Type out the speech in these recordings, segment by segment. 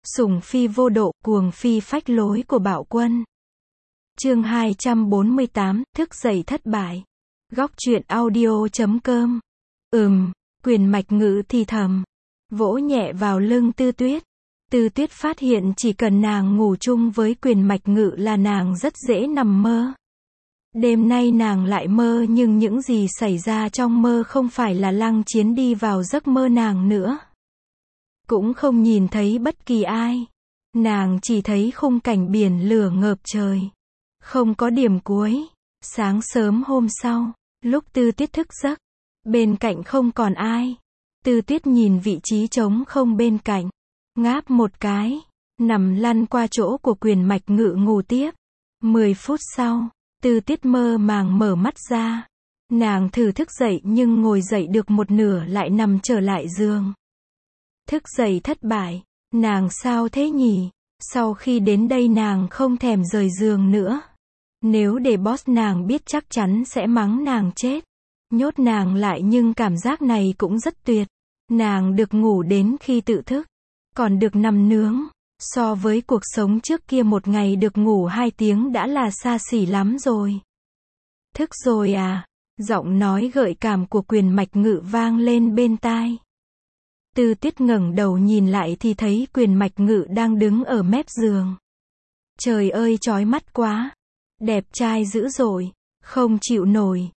Sủng phi vô độ, cuồng phi phách lối của Bạo Quân. Chương 248, thức dậy thất bại. Góc truyện audio.com. Quyền mạch ngữ thì thầm, vỗ nhẹ vào lưng Tư Tuyết. Tư Tuyết phát hiện chỉ cần nàng ngủ chung với Quyền mạch ngữ là nàng rất dễ nằm mơ. Đêm nay nàng lại mơ, nhưng những gì xảy ra trong mơ không phải là Lăng Chiến đi vào giấc mơ nàng nữa. Cũng không nhìn thấy bất kỳ ai. Nàng chỉ thấy khung cảnh biển lửa ngập trời. Không có điểm cuối. Sáng sớm hôm sau, lúc Tư Tuyết thức giấc, bên cạnh không còn ai. Tư Tuyết nhìn vị trí trống không bên cạnh, ngáp một cái, nằm lăn qua chỗ của Quyền mạch ngữ ngủ tiếp. 10 phút sau, Tư Tuyết mơ màng mở mắt ra. Nàng thử thức dậy nhưng ngồi dậy được một nửa lại nằm trở lại giường. Thức dậy thất bại. Nàng sao thế nhỉ? Sau khi đến đây nàng không thèm rời giường nữa. Nếu để boss nàng biết chắc chắn sẽ mắng nàng chết. Nhốt nàng lại, nhưng cảm giác này cũng rất tuyệt. Nàng được ngủ đến khi tự thức, còn được nằm nướng. So với cuộc sống trước kia, một ngày được ngủ 2 tiếng đã là xa xỉ lắm rồi. Thức rồi à? Giọng nói gợi cảm của Quyền mạch ngữ vang lên bên tai. Tư Tuyết ngẩng đầu nhìn lại thì thấy Quyền mạch ngữ đang đứng ở mép giường. Trời ơi, chói mắt quá. Đẹp trai dữ dội. Không chịu nổi.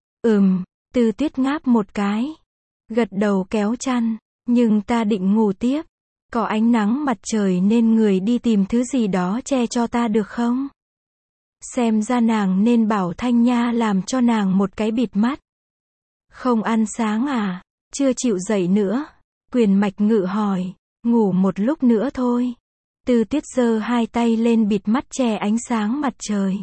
Tư Tuyết ngáp một cái. Gật đầu kéo chăn. Nhưng ta định ngủ tiếp. Có ánh nắng mặt trời nên người đi tìm thứ gì đó che cho ta được không? Xem ra nàng nên bảo Thanh Nha làm cho nàng một cái bịt mắt. Không ăn sáng à? Chưa chịu dậy nữa? Quyền mạch ngữ hỏi. Ngủ một lúc nữa thôi. Tư Tuyết giơ 2 tay lên bịt mắt che ánh sáng mặt trời.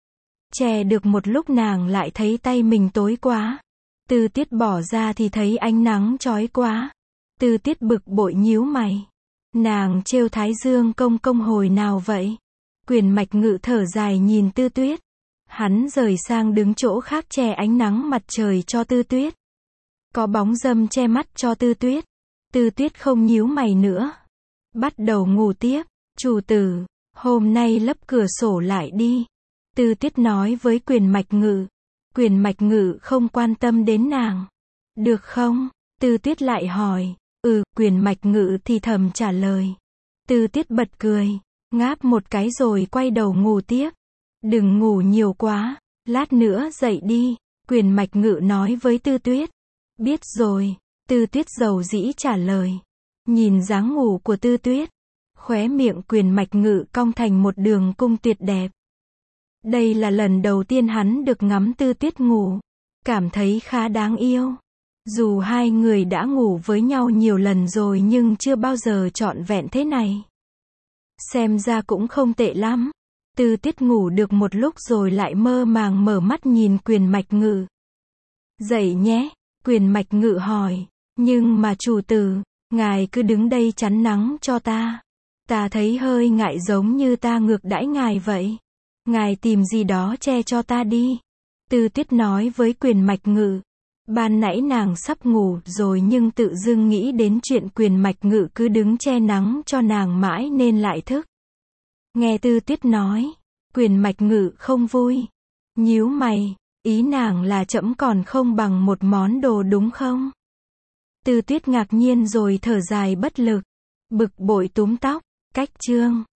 Che được một lúc nàng lại thấy tay mình tối quá. Tư Tuyết bỏ ra thì thấy ánh nắng chói quá. Tư Tuyết bực bội nhíu mày. Nàng trêu Thái Dương công công hồi nào vậy? Quyền mạch ngữ thở dài nhìn Tư Tuyết. Hắn rời sang đứng chỗ khác che ánh nắng mặt trời cho Tư Tuyết. Có bóng râm che mắt cho Tư Tuyết. Tư Tuyết không nhíu mày nữa. Bắt đầu ngủ tiếp. Chủ tử, hôm nay lấp cửa sổ lại đi. Tư Tuyết nói với Quyền mạch ngữ. Quyền mạch ngữ không quan tâm đến nàng. Được không? Tư Tuyết lại hỏi. Quyền mạch ngữ thì thầm trả lời. Tư Tuyết bật cười. Ngáp một cái rồi quay đầu ngủ tiếp. Đừng ngủ nhiều quá. Lát nữa dậy đi. Quyền mạch ngữ nói với Tư Tuyết. Biết rồi. Tư Tuyết dầu dĩ trả lời. Nhìn dáng ngủ của Tư Tuyết, khóe miệng Quyền mạch ngữ cong thành một đường cung tuyệt đẹp. Đây là lần đầu tiên hắn được ngắm Tư Tuyết ngủ. Cảm thấy khá đáng yêu. Dù hai người đã ngủ với nhau nhiều lần rồi nhưng chưa bao giờ trọn vẹn thế này. Xem ra cũng không tệ lắm. Tư Tuyết ngủ được một lúc rồi lại mơ màng mở mắt nhìn Quyền mạch ngữ. Dậy nhé, Quyền mạch ngữ hỏi. Nhưng mà chủ tử, ngài cứ đứng đây chắn nắng cho ta. Ta thấy hơi ngại, giống như ta ngược đãi ngài vậy. Ngài tìm gì đó che cho ta đi. Tư Tuyết nói với Quyền mạch ngữ. Ban nãy nàng sắp ngủ rồi nhưng tự dưng nghĩ đến chuyện Quyền mạch ngữ cứ đứng che nắng cho nàng mãi nên lại thức. Nghe Tư Tuyết nói, Quyền mạch ngữ không vui. Nhíu mày, ý nàng là trẫm còn không bằng một món đồ đúng không? Tư Tuyết ngạc nhiên rồi thở dài bất lực. Bực bội túm tóc. Cách chương